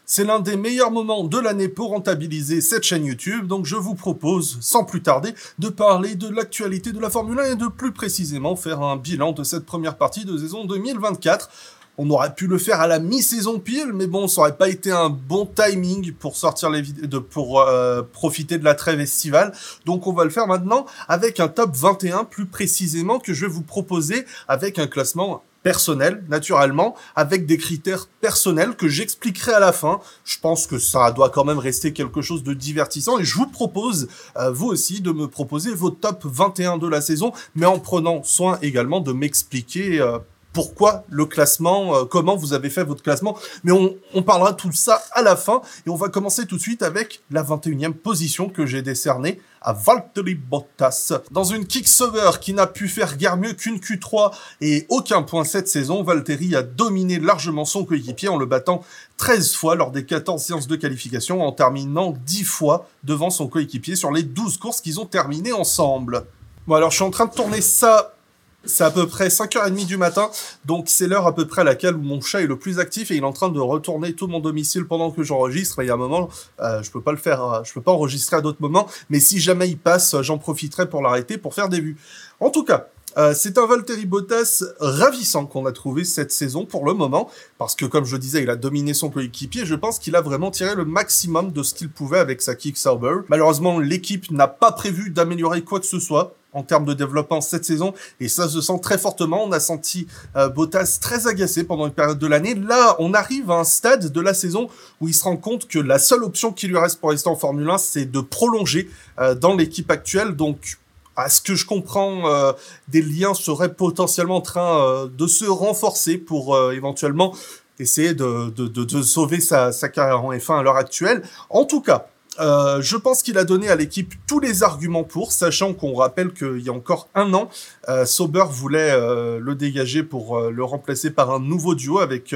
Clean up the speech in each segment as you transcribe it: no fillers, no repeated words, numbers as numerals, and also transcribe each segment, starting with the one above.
C'est l'un des meilleurs moments de l'année pour rentabiliser cette chaîne YouTube, donc je vous propose, sans plus tarder, de parler de l'actualité de la Formule 1 et de plus précisément faire un bilan de cette première partie de saison 2024. On aurait pu le faire à la mi-saison pile, mais bon, ça aurait pas été un bon timing pour sortir les vidéos, pour profiter de la trêve estivale. Donc on va le faire maintenant avec un top 21 plus précisément que je vais vous proposer avec un classement personnel, naturellement, avec des critères personnels que j'expliquerai à la fin. Je pense que ça doit quand même rester quelque chose de divertissant et je vous propose, vous aussi, de me proposer vos top 21 de la saison, mais en prenant soin également de m'expliquer pourquoi le classement, comment vous avez fait votre classement, mais on parlera de tout ça à la fin, et on va commencer tout de suite avec la 21e position que j'ai décernée à Valtteri Bottas. Dans une kick-sauver qui n'a pu faire guère mieux qu'une Q3 et aucun point cette saison, Valtteri a dominé largement son coéquipier en le battant 13 fois lors des 14 séances de qualification, en terminant 10 fois devant son coéquipier sur les 12 courses qu'ils ont terminées ensemble. Bon alors je suis en train de tourner ça. C'est à peu près 5h30 du matin, donc c'est l'heure à peu près à laquelle mon chat est le plus actif et il est en train de retourner tout mon domicile pendant que j'enregistre. Et il y a un moment, je peux pas le faire, je peux pas enregistrer à d'autres moments, mais si jamais il passe, j'en profiterai pour l'arrêter pour faire des vues. En tout cas, c'est un Valtteri Bottas ravissant qu'on a trouvé cette saison pour le moment, parce que comme je le disais, il a dominé son coéquipier. Je pense qu'il a vraiment tiré le maximum de ce qu'il pouvait avec sa kick-sauber. Malheureusement, l'équipe n'a pas prévu d'améliorer quoi que ce soit en termes de développement cette saison, et ça se sent très fortement. On a senti Bottas très agacé pendant une période de l'année. Là, on arrive à un stade de la saison où il se rend compte que la seule option qui lui reste pour rester en Formule 1, c'est de prolonger dans l'équipe actuelle. Donc, à ce que je comprends, des liens seraient potentiellement en train de se renforcer pour éventuellement essayer de sauver sa carrière en F1 à l'heure actuelle. En tout cas, je pense qu'il a donné à l'équipe tous les arguments pour, sachant qu'on rappelle qu'il y a encore un an, Sauber voulait le dégager pour le remplacer par un nouveau duo avec,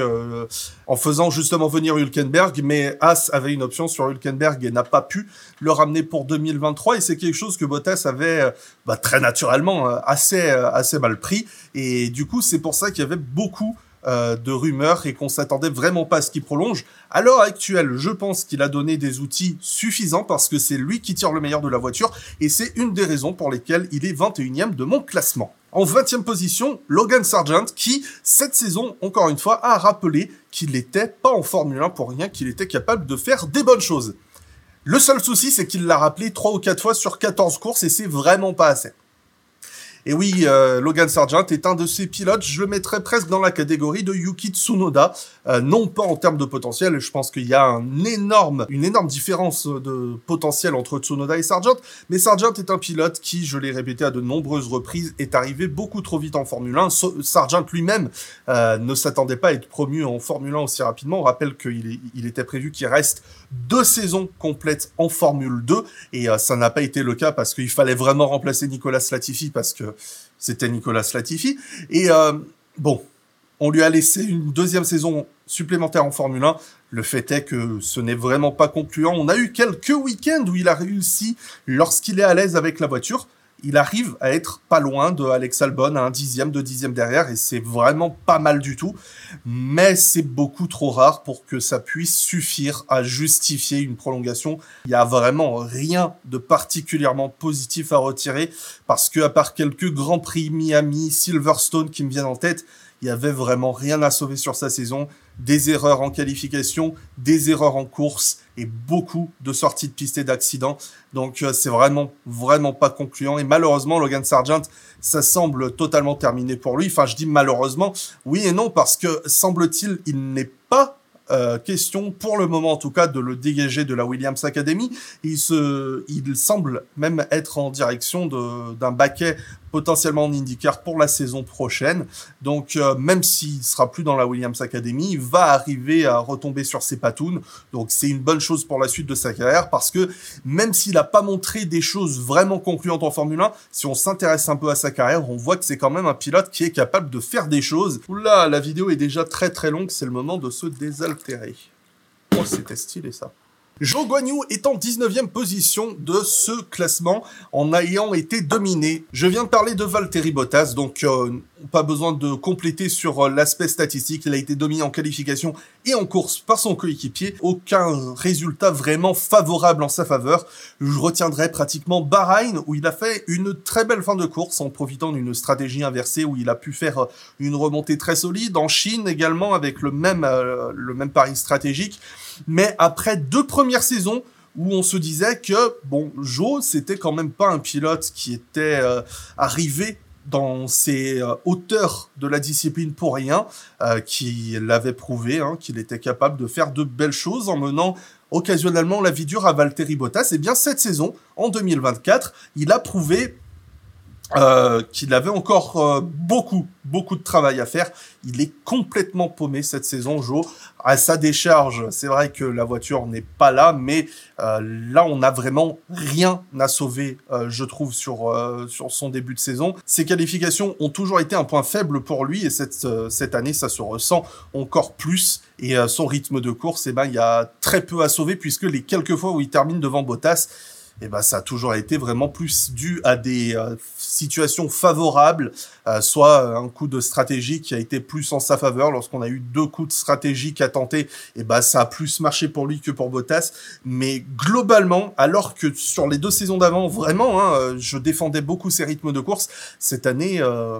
en faisant justement venir Hülkenberg, mais Haas avait une option sur Hülkenberg et n'a pas pu le ramener pour 2023, et c'est quelque chose que Bottas avait très naturellement assez mal pris, et du coup c'est pour ça qu'il y avait beaucoup de rumeurs et qu'on s'attendait vraiment pas à ce qu'il prolonge. À l'heure actuelle, je pense qu'il a donné des outils suffisants parce que c'est lui qui tire le meilleur de la voiture et c'est une des raisons pour lesquelles il est 21e de mon classement. En 20e position, Logan Sargeant qui, cette saison, encore une fois, a rappelé qu'il n'était pas en Formule 1 pour rien, qu'il était capable de faire des bonnes choses. Le seul souci, c'est qu'il l'a rappelé 3 ou 4 fois sur 14 courses et c'est vraiment pas assez. Et oui, Logan Sargeant est un de ces pilotes, je le mettrais presque dans la catégorie de Yuki Tsunoda, non pas en termes de potentiel, je pense qu'il y a une énorme différence de potentiel entre Tsunoda et Sargeant, mais Sargeant est un pilote qui, je l'ai répété à de nombreuses reprises, est arrivé beaucoup trop vite en Formule 1. Sargeant lui-même ne s'attendait pas à être promu en Formule 1 aussi rapidement. On rappelle qu'il était prévu qu'il reste 2 saisons complètes en Formule 2, et ça n'a pas été le cas parce qu'il fallait vraiment remplacer Nicolas Latifi parce que c'était Nicolas Latifi. Et on lui a laissé une 2e saison supplémentaire en Formule 1. Le fait est que ce n'est vraiment pas concluant. On a eu quelques week-ends où il a réussi, lorsqu'il est à l'aise avec la voiture, il arrive à être pas loin de Alex Albon, à un 10e, 2 dixièmes derrière, et c'est vraiment pas mal du tout. Mais c'est beaucoup trop rare pour que ça puisse suffire à justifier une prolongation. Il y a vraiment rien de particulièrement positif à retirer, parce que à part quelques Grands Prix Miami, Silverstone qui me viennent en tête, il y avait vraiment rien à sauver sur sa saison. Des erreurs en qualification, des erreurs en course et beaucoup de sorties de piste et d'accidents. Donc c'est vraiment pas concluant. Et malheureusement, Logan Sargeant, ça semble totalement terminé pour lui. Enfin, je dis malheureusement, oui et non, parce que semble-t-il, il n'est pas question, pour le moment en tout cas, de le dégager de la Williams Academy. Il semble même être en direction d'un baquet potentiellement en IndyCar pour la saison prochaine. Donc même s'il sera plus dans la Williams Academy, il va arriver à retomber sur ses patounes. Donc c'est une bonne chose pour la suite de sa carrière, parce que même s'il n'a pas montré des choses vraiment concluantes en Formule 1, si on s'intéresse un peu à sa carrière, on voit que c'est quand même un pilote qui est capable de faire des choses. Oula, la vidéo est déjà très très longue, c'est le moment de se désaltérer. Oh, c'était stylé ça. Zhou Guanyu est en 19e position de ce classement en ayant été dominé. Je viens de parler de Valtteri Bottas, donc pas besoin de compléter sur l'aspect statistique. Il a été dominé en qualification et en course par son coéquipier. Aucun résultat vraiment favorable en sa faveur. Je retiendrai pratiquement Bahreïn, où il a fait une très belle fin de course en profitant d'une stratégie inversée où il a pu faire une remontée très solide. En Chine également avec le même pari stratégique. Mais après 2 premières saisons, où on se disait que, bon, Zhou, c'était quand même pas un pilote qui était arrivé dans ses hauteurs de la discipline pour rien, qui l'avait prouvé, qu'il était capable de faire de belles choses en menant occasionnellement la vie dure à Valtteri Bottas. Et bien cette saison, en 2024, il a prouvé qu'il avait encore beaucoup de travail à faire. Il est complètement paumé cette saison, Zhou. À sa décharge, c'est vrai que la voiture n'est pas là, mais là, on n'a vraiment rien à sauver, je trouve, sur son début de saison. Ses qualifications ont toujours été un point faible pour lui, et cette année, ça se ressent encore plus. Et son rythme de course, il y a très peu à sauver, puisque les quelques fois où il termine devant Bottas, ça a toujours été vraiment plus dû à des situations favorables, soit un coup de stratégie qui a été plus en sa faveur. Lorsqu'on a eu 2 coups de stratégie à tenter, ça a plus marché pour lui que pour Bottas. Mais globalement, alors que sur les 2 saisons d'avant, vraiment, je défendais beaucoup ses rythmes de course, cette année,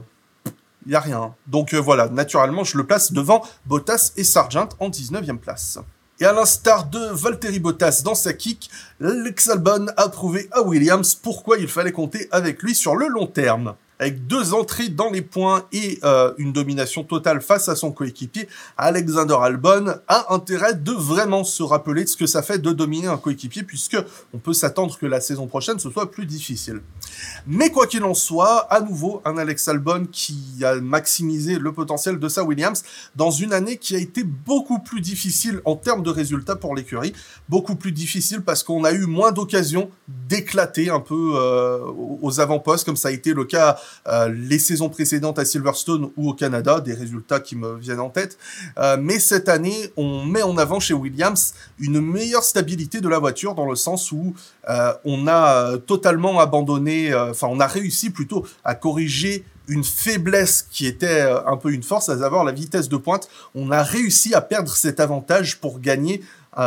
il n'y a rien. Donc voilà, naturellement, je le place devant Bottas et Sargent en 19e place. Et à l'instar de Valtteri Bottas dans sa kick, Alex Albon a prouvé à Williams pourquoi il fallait compter avec lui sur le long terme. Avec 2 entrées dans les points et une domination totale face à son coéquipier, Alexander Albon a intérêt de vraiment se rappeler de ce que ça fait de dominer un coéquipier, puisque on peut s'attendre que la saison prochaine ce soit plus difficile. Mais quoi qu'il en soit, à nouveau, un Alex Albon qui a maximisé le potentiel de sa Williams dans une année qui a été beaucoup plus difficile en termes de résultats pour l'écurie, beaucoup plus difficile parce qu'on a eu moins d'occasions d'éclater un peu aux avant-postes, comme ça a été le cas les saisons précédentes à Silverstone ou au Canada, des résultats qui me viennent en tête. Mais cette année, on met en avant chez Williams une meilleure stabilité de la voiture, dans le sens où on a totalement abandonné, on a réussi plutôt à corriger une faiblesse qui était un peu une force, à savoir la vitesse de pointe. On a réussi à perdre cet avantage pour gagner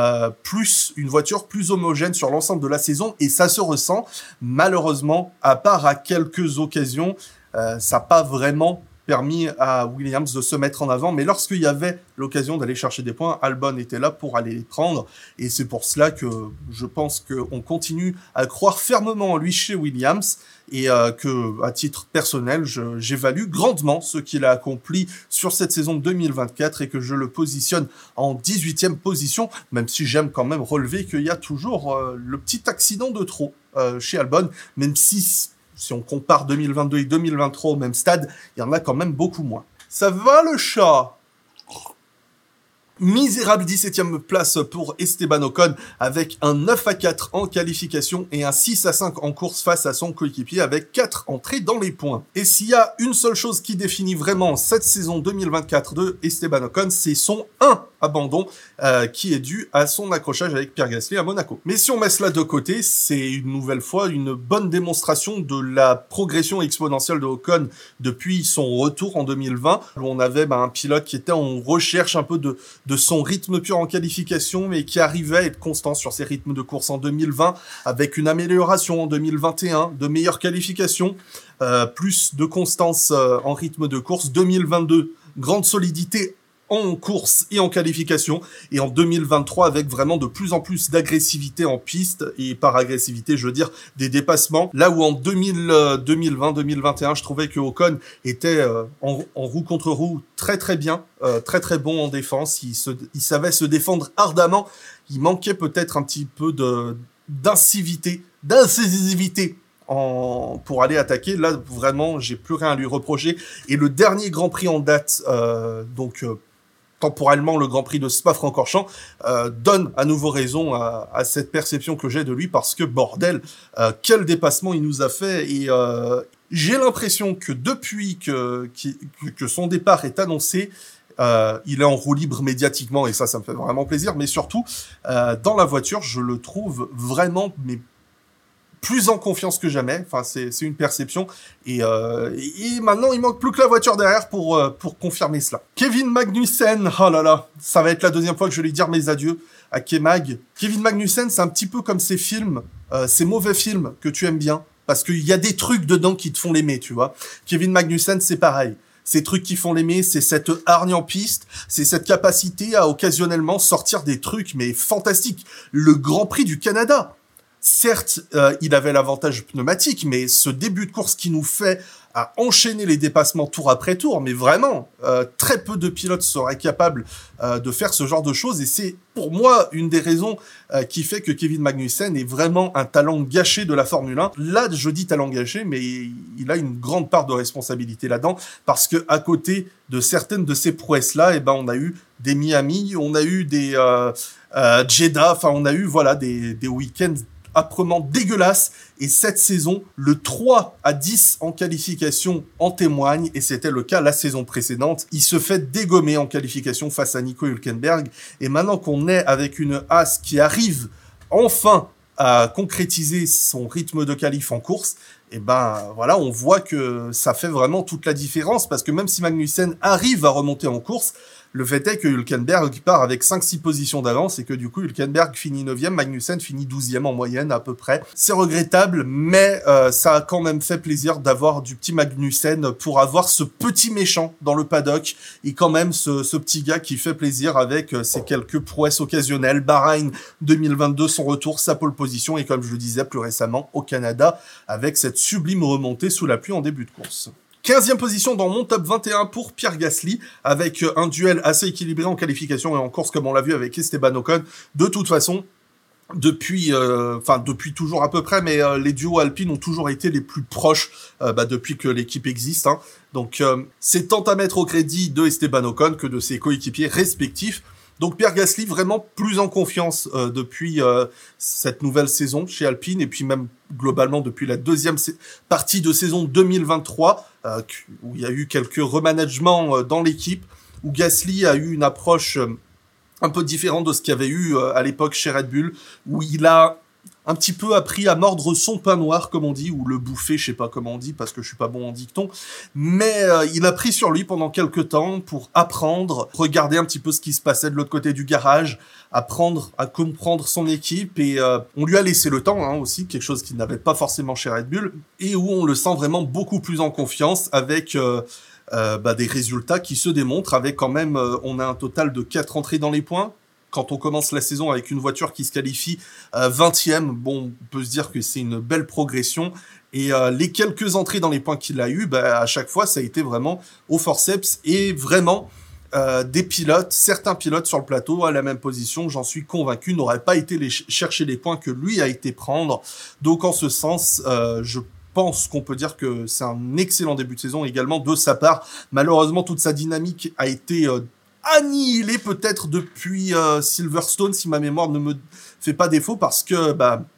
une voiture plus homogène sur l'ensemble de la saison, et ça se ressent. Malheureusement, à part à quelques occasions, ça n'a pas vraiment permis à Williams de se mettre en avant, mais lorsqu'il y avait l'occasion d'aller chercher des points, Albon était là pour aller les prendre, et c'est pour cela que je pense qu'on continue à croire fermement en lui chez Williams, et que, à titre personnel, j'évalue grandement ce qu'il a accompli sur cette saison 2024, et que je le positionne en 18e position, même si j'aime quand même relever qu'il y a toujours le petit accident de trop chez Albon, même si on compare 2022 et 2023 au même stade, il y en a quand même beaucoup moins. Ça va le chat ? Misérable 17e place pour Esteban Ocon, avec un 9-4 en qualification et un 6-5 en course face à son coéquipier, avec 4 entrées dans les points. Et s'il y a une seule chose qui définit vraiment cette saison 2024 de Esteban Ocon, c'est son abandon qui est dû à son accrochage avec Pierre Gasly à Monaco. Mais si on met cela de côté, c'est une nouvelle fois une bonne démonstration de la progression exponentielle de Ocon depuis son retour en 2020, où on avait un pilote qui était en recherche un peu de son rythme pur en qualification, mais qui arrivait à être constant sur ses rythmes de course en 2020, avec une amélioration en 2021, de meilleures qualifications, plus de constance en rythme de course. 2022, grande solidité en course et en qualification, et en 2023 avec vraiment de plus en plus d'agressivité en piste, et par agressivité je veux dire des dépassements, là où en 2020-2021 je trouvais que Ocon était en roue contre roue très très bien, très très bon en défense, il savait se défendre ardemment, il manquait peut-être un petit peu d'incisivité pour aller attaquer. Là vraiment j'ai plus rien à lui reprocher, et le dernier Grand Prix en date, temporellement le Grand Prix de Spa-Francorchamps, donne à nouveau raison à cette perception que j'ai de lui, parce que bordel, quel dépassement il nous a fait, et j'ai l'impression que depuis que son départ est annoncé, il est en roue libre médiatiquement, et ça me fait vraiment plaisir, mais surtout, dans la voiture, je le trouve vraiment plus en confiance que jamais. Enfin, c'est une perception. Et maintenant, il manque plus que la voiture derrière pour confirmer cela. Kevin Magnussen, oh là là, ça va être la deuxième fois que je vais lui dire mes adieux à K-Mag. Kevin Magnussen, c'est un petit peu comme ces films, ces mauvais films que tu aimes bien, parce qu'il y a des trucs dedans qui te font l'aimer, tu vois. Kevin Magnussen, c'est pareil. Ces trucs qui font l'aimer, c'est cette hargne en piste, c'est cette capacité à occasionnellement sortir des trucs, mais fantastiques. Le Grand Prix du Canada. Certes, il avait l'avantage pneumatique, mais ce début de course qui nous fait à enchaîner les dépassements tour après tour, mais vraiment, très peu de pilotes seraient capables de faire ce genre de choses, et c'est pour moi une des raisons qui fait que Kevin Magnussen est vraiment un talent gâché de la Formule 1. Là, je dis talent gâché, mais il a une grande part de responsabilité là-dedans, parce que à côté de certaines de ces prouesses-là, eh ben, on a eu des Miami, on a eu des Jeddah, enfin, on a eu voilà des week-ends âprement dégueulasse, et cette saison, le 3-10 en qualification en témoigne, et c'était le cas la saison précédente. Il se fait dégommer en qualification face à Nico Hülkenberg, et maintenant qu'on est avec une Haas qui arrive enfin à concrétiser son rythme de qualif en course, et ben voilà, on voit que ça fait vraiment toute la différence, parce que même si Magnussen arrive à remonter en course, le fait est que Hülkenberg part avec 5-6 positions d'avance et que du coup Hülkenberg finit 9e, Magnussen finit 12e en moyenne à peu près. C'est regrettable, mais ça a quand même fait plaisir d'avoir du petit Magnussen pour avoir ce petit méchant dans le paddock et quand même ce petit gars qui fait plaisir avec ses quelques prouesses occasionnelles. Bahreïn 2022, son retour, sa pole position et comme je le disais plus récemment au Canada avec cette sublime remontée sous la pluie en début de course. 15e position dans mon top 21 pour Pierre Gasly, avec un duel assez équilibré en qualification et en course comme on l'a vu avec Esteban Ocon. De toute façon, depuis toujours à peu près, mais les duos alpines ont toujours été les plus proches depuis que l'équipe existe. Hein. Donc c'est tant à mettre au crédit de Esteban Ocon que de ses coéquipiers respectifs. Donc Pierre Gasly vraiment plus en confiance depuis cette nouvelle saison chez Alpine et puis même globalement depuis la deuxième partie de saison 2023 où il y a eu quelques remanagements dans l'équipe, où Gasly a eu une approche un peu différente de ce qu'il y avait eu à l'époque chez Red Bull, où il a un petit peu appris à mordre son pain noir, comme on dit, ou le bouffer, je sais pas comment on dit, parce que je suis pas bon en dicton, mais il a pris sur lui pendant quelques temps pour apprendre, regarder un petit peu ce qui se passait de l'autre côté du garage, apprendre à comprendre son équipe, et on lui a laissé le temps, hein, aussi, quelque chose qu'il n'avait pas forcément chez Red Bull, et où on le sent vraiment beaucoup plus en confiance, avec des résultats qui se démontrent, avec quand même, on a un total de 4 entrées dans les points. Quand on commence la saison avec une voiture qui se qualifie 20e, bon, on peut se dire que c'est une belle progression. Et les quelques entrées dans les points qu'il a eu, à chaque fois, ça a été vraiment au forceps. Et vraiment, certains pilotes sur le plateau à la même position, j'en suis convaincu, n'auraient pas été chercher les points que lui a été prendre. Donc en ce sens, je pense qu'on peut dire que c'est un excellent début de saison également de sa part. Malheureusement, toute sa dynamique a été annihilé peut-être depuis Silverstone, si ma mémoire ne me fait pas défaut, parce que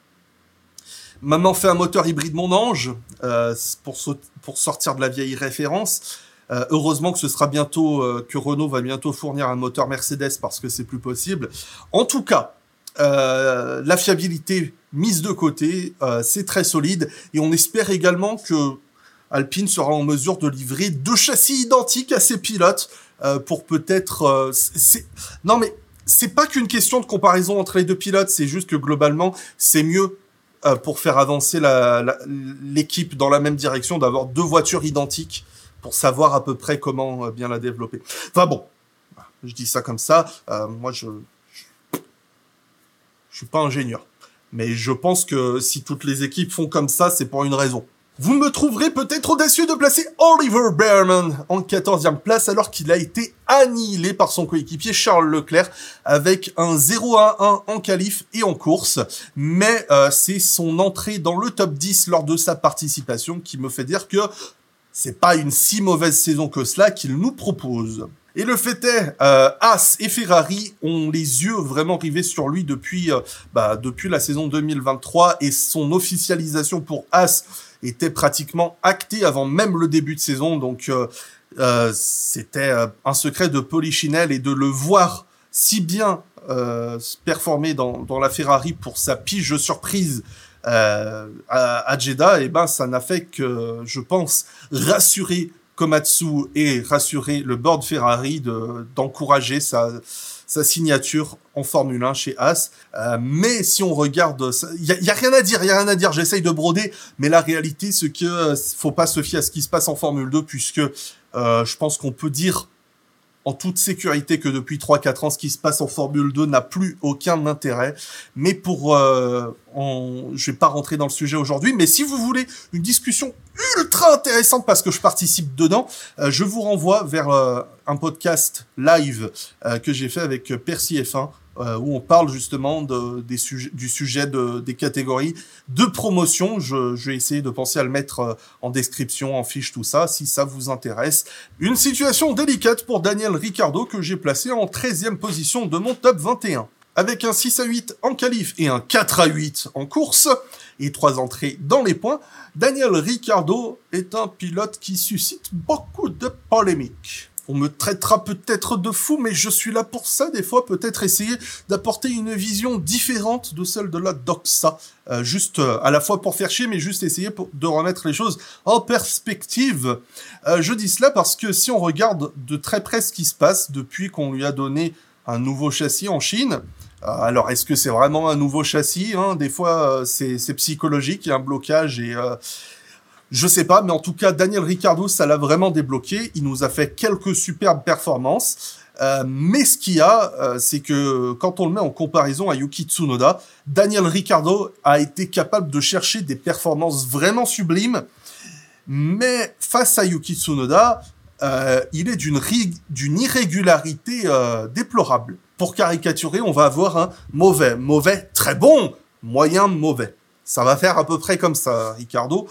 maman fait un moteur hybride mon ange pour sortir de la vieille référence. Heureusement que ce sera bientôt que Renault va bientôt fournir un moteur Mercedes parce que c'est plus possible. En tout cas, la fiabilité mise de côté, c'est très solide et on espère également que Alpine sera en mesure de livrer 2 châssis identiques à ses pilotes pour peut-être... Non mais c'est pas qu'une question de comparaison entre les deux pilotes, c'est juste que globalement c'est mieux pour faire avancer l'équipe dans la même direction d'avoir 2 voitures identiques pour savoir à peu près comment bien la développer. Enfin bon, je dis ça comme ça, moi je suis pas ingénieur, mais je pense que si toutes les équipes font comme ça, c'est pour une raison. Vous me trouverez peut-être audacieux de placer Oliver Bearman en 14e place alors qu'il a été annihilé par son coéquipier Charles Leclerc avec un 0-1 en qualif et en course. Mais c'est son entrée dans le top 10 lors de sa participation qui me fait dire que c'est pas une si mauvaise saison que cela qu'il nous propose. Et le fait est, Haas et Ferrari ont les yeux vraiment rivés sur lui depuis la saison 2023 et son officialisation pour Haas était pratiquement actée avant même le début de saison. Donc c'était un secret de Polichinelle et de le voir si bien performer dans la Ferrari pour sa pige surprise à Jeddah, et ben ça n'a fait que, je pense, rassurer Komatsu et rassurer le board Ferrari d'encourager sa signature en Formule 1 chez Haas. Mais si on regarde, il y a rien à dire, j'essaye de broder, mais la réalité c'est que faut pas se fier à ce qui se passe en Formule 2, puisque je pense qu'on peut dire en toute sécurité que depuis 3-4 ans, ce qui se passe en Formule 2 n'a plus aucun intérêt. Mais je vais pas rentrer dans le sujet aujourd'hui, mais si vous voulez une discussion ultra intéressante parce que je participe dedans, je vous renvoie vers un podcast live que j'ai fait avec Percy F1, où on parle justement du sujet des catégories de promotion. Je vais essayer de penser à le mettre en description, en fiche, tout ça, si ça vous intéresse. Une situation délicate pour Daniel Ricciardo que j'ai placé en 13e position de mon top 21. Avec un 6-8 en qualif et un 4-8 en course, et 3 entrées dans les points, Daniel Ricciardo est un pilote qui suscite beaucoup de polémiques. On me traitera peut-être de fou, mais je suis là pour ça, des fois, peut-être essayer d'apporter une vision différente de celle de la doxa. Juste à la fois pour faire chier, mais juste essayer de remettre les choses en perspective. Je dis cela parce que si on regarde de très près ce qui se passe depuis qu'on lui a donné un nouveau châssis en Chine, alors est-ce que c'est vraiment un nouveau châssis, hein? Des fois, c'est psychologique, il y a un blocage et... je sais pas, mais en tout cas, Daniel Ricciardo, ça l'a vraiment débloqué. Il nous a fait quelques superbes performances. Mais ce qu'il y a, c'est que quand on le met en comparaison à Yuki Tsunoda, Daniel Ricciardo a été capable de chercher des performances vraiment sublimes. Mais face à Yuki Tsunoda, il est d'une irrégularité déplorable. Pour caricaturer, on va avoir un mauvais, très bon, moyen, mauvais. Ça va faire à peu près comme ça, Ricciardo.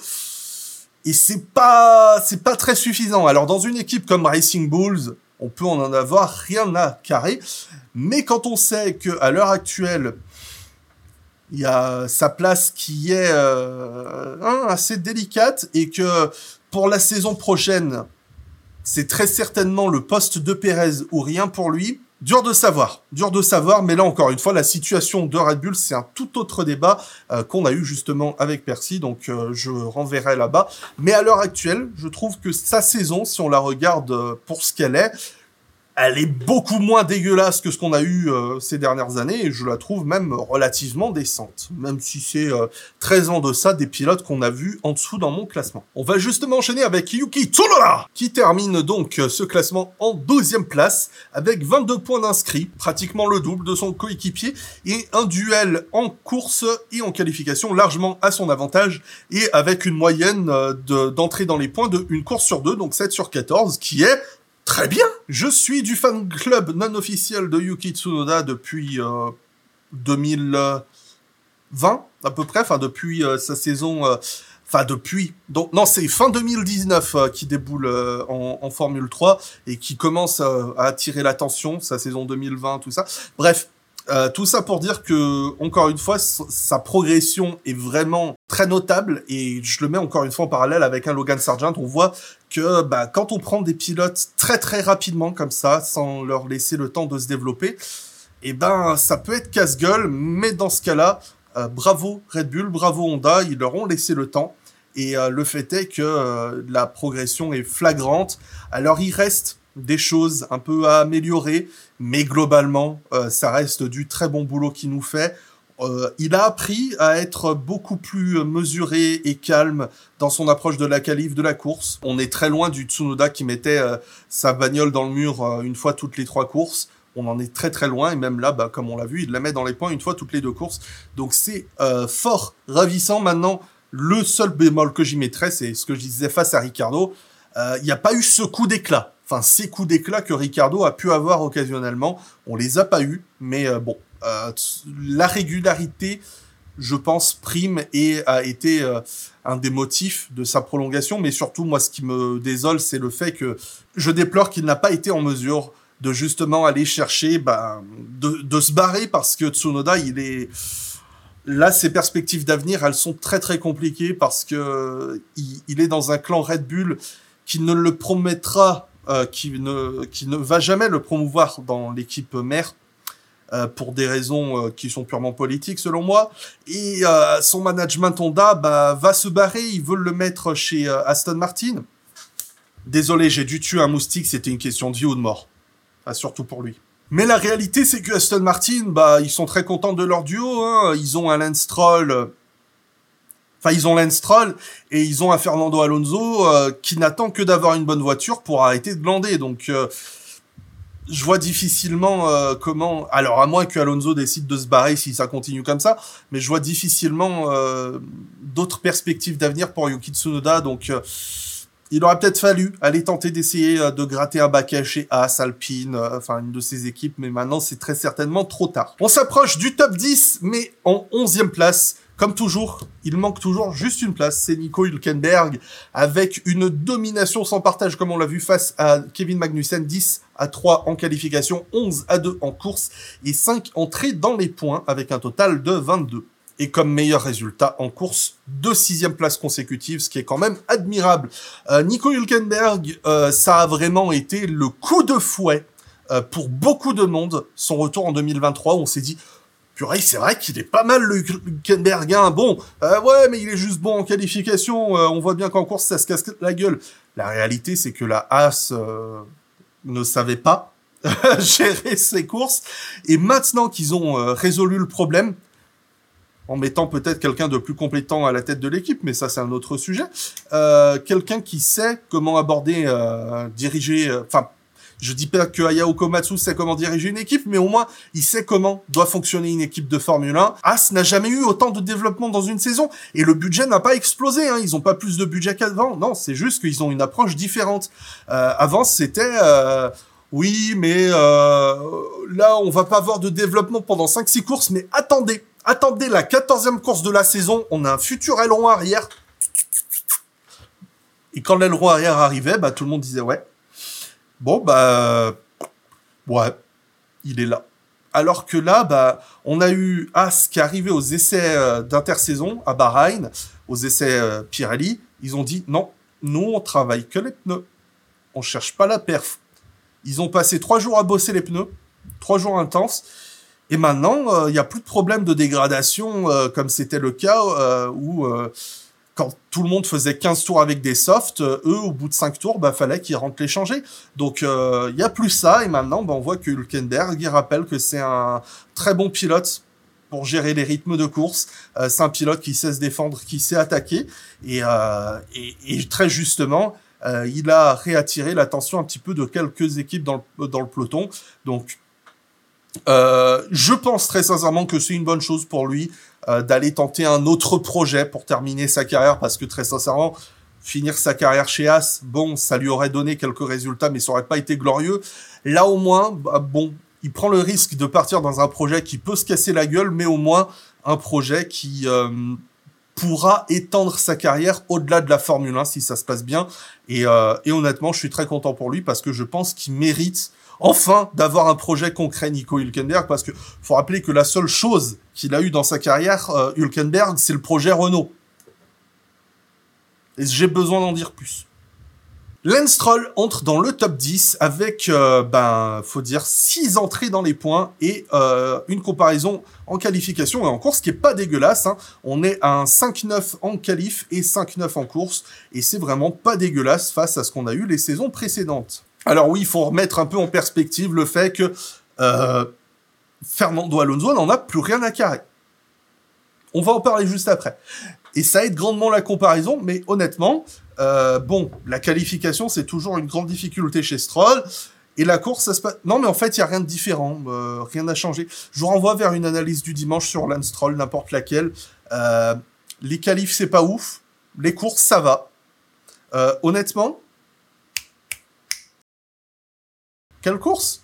Et c'est pas très suffisant. Alors, dans une équipe comme Racing Bulls, on peut en avoir rien à carrer. Mais quand on sait qu'à l'heure actuelle, il y a sa place qui est assez délicate et que pour la saison prochaine, c'est très certainement le poste de Pérez ou rien pour lui. Dur de savoir, mais là encore une fois, la situation de Red Bull, c'est un tout autre débat qu'on a eu justement avec Percy, donc je renverrai là-bas. Mais à l'heure actuelle, je trouve que sa saison, si on la regarde pour ce qu'elle est, elle est beaucoup moins dégueulasse que ce qu'on a eu ces dernières années, et je la trouve même relativement décente, même si c'est 13 ans de ça des pilotes qu'on a vus en dessous dans mon classement. On va justement enchaîner avec Yuki Tsunoda, qui termine donc ce classement en 12e place, avec 22 points d'inscrits, pratiquement le double de son coéquipier, et un duel en course et en qualification largement à son avantage, et avec une moyenne d'entrée dans les points de une course sur deux, donc 7 sur 14, qui est très bien. Je suis du fan club non officiel de Yuki Tsunoda depuis 2020 à peu près, enfin depuis sa saison, donc non, c'est fin 2019 qui déboule en Formule 3 et qui commence à attirer l'attention, sa saison 2020, tout ça. Bref, tout ça pour dire que, encore une fois, sa progression est vraiment très notable, et je le mets encore une fois en parallèle avec un Logan Sargent. On voit que quand on prend des pilotes très très rapidement comme ça, sans leur laisser le temps de se développer, ça peut être casse-gueule, mais dans ce cas-là, bravo Red Bull, bravo Honda, ils leur ont laissé le temps, et le fait est que la progression est flagrante. Alors il reste des choses un peu à améliorer, mais globalement, ça reste du très bon boulot qu'il nous fait. Il a appris à être beaucoup plus mesuré et calme dans son approche de la qualif, de la course. On est très loin du Tsunoda qui mettait sa bagnole dans le mur une fois toutes les 3 courses. On en est très très loin, et même là, comme on l'a vu, il la met dans les points une fois toutes les 2 courses. Donc c'est fort ravissant. Maintenant, le seul bémol que j'y mettrais, c'est ce que je disais face à Ricciardo. Il n'y a pas eu ce coup d'éclat. Enfin, ces coups d'éclat que Ricciardo a pu avoir occasionnellement, on les a pas eus, mais la régularité, je pense, prime et a été un des motifs de sa prolongation. Mais surtout, moi, ce qui me désole, c'est le fait que je déplore qu'il n'a pas été en mesure de justement aller chercher, de se barrer, parce que Tsunoda, il est... Là, ses perspectives d'avenir, elles sont très très compliquées, parce que il est dans un clan Red Bull qui ne le promettra, qui ne va jamais le promouvoir dans l'équipe mère. pour des raisons qui sont purement politiques selon moi. Et son management Honda va se barrer, ils veulent le mettre chez Aston Martin. Désolé, j'ai dû tuer un moustique, c'était une question de vie ou de mort. Enfin, surtout pour lui. Mais la réalité, c'est que Aston Martin, ils sont très contents de leur duo, hein. Ils ont un Lance Stroll... Enfin, ils ont Lance Stroll et ils ont un Fernando Alonso qui n'attend que d'avoir une bonne voiture pour arrêter de glander. Donc, je vois difficilement comment... Alors, à moins que Alonso décide de se barrer si ça continue comme ça, mais je vois difficilement d'autres perspectives d'avenir pour Yuki Tsunoda. Donc, il aurait peut-être fallu aller tenter d'essayer de gratter un baquet chez Haas, Alpine, enfin une de ces équipes, mais maintenant c'est très certainement trop tard. On s'approche du top 10, mais en 11e place. Comme toujours, il manque toujours juste une place, c'est Nico Hülkenberg, avec une domination sans partage, comme on l'a vu, face à Kevin Magnussen, 10-3 en qualification, 11-2 en course, et 5 entrées dans les points, avec un total de 22. Et comme meilleur résultat en course, 2 6e places consécutives, ce qui est quand même admirable. Nico Hülkenberg, ça a vraiment été le coup de fouet pour beaucoup de monde. Son retour en 2023, on s'est dit, purée, c'est vrai qu'il est pas mal le Hülkenberg, hein. Bon, ouais, mais il est juste bon en qualification. On voit bien qu'en course, ça se casse la gueule. La réalité, c'est que la Haas ne savait pas gérer ses courses. Et maintenant qu'ils ont résolu le problème, en mettant peut-être quelqu'un de plus compétent à la tête de l'équipe, mais ça c'est un autre sujet. Quelqu'un qui sait comment aborder, diriger, je dis pas que Hayao Komatsu sait comment diriger une équipe, mais au moins il sait comment doit fonctionner une équipe de Formule 1. Haas n'a jamais eu autant de développement dans une saison, et le budget n'a pas explosé, hein. Ils ont pas plus de budget qu'avant, non, c'est juste qu'ils ont une approche différente. Avant c'était... oui, mais là, on va pas avoir de développement pendant 5-6 courses, mais attendez la 14e course de la saison, on a un futur aileron arrière. Et quand l'aileron arrière arrivait, tout le monde disait ouais. Bon, ouais, il est là. Alors que là, on a eu Haas qui est arrivé aux essais d'intersaison à Bahreïn, aux essais Pirelli. Ils ont dit non, nous on travaille que les pneus. On cherche pas la perf. Ils ont passé 3 jours à bosser les pneus, 3 jours intenses, et maintenant, il n'y a plus de problème de dégradation, comme c'était le cas, où quand tout le monde faisait 15 tours avec des softs, eux, au bout de 5 tours, fallait qu'ils rentrent les changer. Donc, il n'y a plus ça, et maintenant, on voit que Hülkenberg, il rappelle que c'est un très bon pilote pour gérer les rythmes de course. C'est un pilote qui sait se défendre, qui sait attaquer, et très justement... il a réattiré l'attention un petit peu de quelques équipes dans le peloton. Donc, je pense très sincèrement que c'est une bonne chose pour lui d'aller tenter un autre projet pour terminer sa carrière, parce que très sincèrement, finir sa carrière chez Haas, bon, ça lui aurait donné quelques résultats, mais ça aurait pas été glorieux. Là, au moins, bon, il prend le risque de partir dans un projet qui peut se casser la gueule, mais au moins un projet qui... pourra étendre sa carrière au-delà de la Formule 1 si ça se passe bien. Et honnêtement, je suis très content pour lui parce que je pense qu'il mérite enfin d'avoir un projet concret, Nico Hülkenberg, parce que faut rappeler que la seule chose qu'il a eu dans sa carrière, Hülkenberg, c'est le projet Renault. Et j'ai besoin d'en dire plus. Lance Stroll entre dans le top 10 avec, faut dire, 6 entrées dans les points et une comparaison en qualification et en course qui est pas dégueulasse, hein. On est à un 5-9 en qualif et 5-9 en course, et c'est vraiment pas dégueulasse face à ce qu'on a eu les saisons précédentes. Alors oui, il faut remettre un peu en perspective le fait que Fernando Alonso n'en a plus rien à carrer. On va en parler juste après. Et ça aide grandement la comparaison, mais honnêtement... la qualification, c'est toujours une grande difficulté chez Stroll. Et la course, ça se passe... Non, mais en fait, il n'y a rien de différent. Rien n'a changé. Je vous renvoie vers une analyse du dimanche sur Lance Stroll, n'importe laquelle. Les qualifs, c'est pas ouf. Les courses, ça va. Honnêtement... Quelle course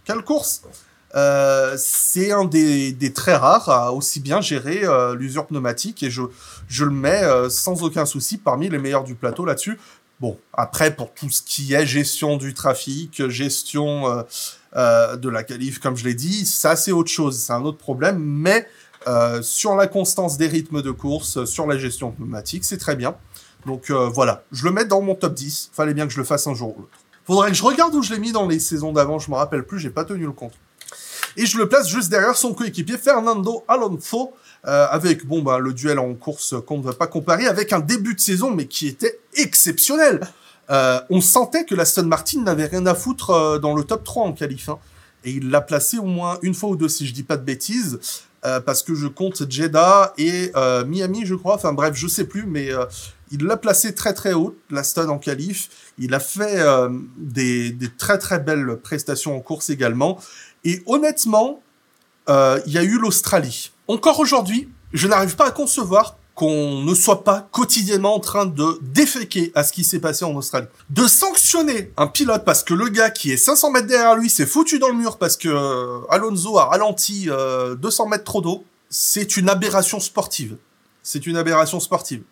c'est un des très rares à aussi bien gérer l'usure pneumatique, et je le mets sans aucun souci parmi les meilleurs du plateau là-dessus. Bon, après, pour tout ce qui est gestion du trafic, gestion de la qualif, comme je l'ai dit, ça c'est autre chose, c'est un autre problème, mais sur la constance des rythmes de course, sur la gestion pneumatique, c'est très bien. Donc voilà, je le mets dans mon top 10, fallait bien que je le fasse un jour ou l'autre. Faudrait que je regarde où je l'ai mis dans les saisons d'avant, je me rappelle plus, j'ai pas tenu le compte. Et je le place juste derrière son coéquipier Fernando Alonso, avec le duel en course qu'on ne va pas comparer, avec un début de saison mais qui était exceptionnel. On sentait que l'Aston Martin n'avait rien à foutre dans le top 3 en qualif, hein. Et il l'a placé au moins une fois ou deux, si je dis pas de bêtises, parce que je compte Jeddah et Miami, je crois. Enfin bref, je sais plus, mais il l'a placé très très haut, l'Aston en qualif. Il a fait des très très belles prestations en course également. Et honnêtement, il y a eu l'Australie. Encore aujourd'hui, je n'arrive pas à concevoir qu'on ne soit pas quotidiennement en train de déféquer à ce qui s'est passé en Australie. De sanctionner un pilote parce que le gars qui est 500 mètres derrière lui s'est foutu dans le mur parce que Alonso a ralenti 200 mètres trop d'eau, c'est une aberration sportive. C'est une aberration sportive.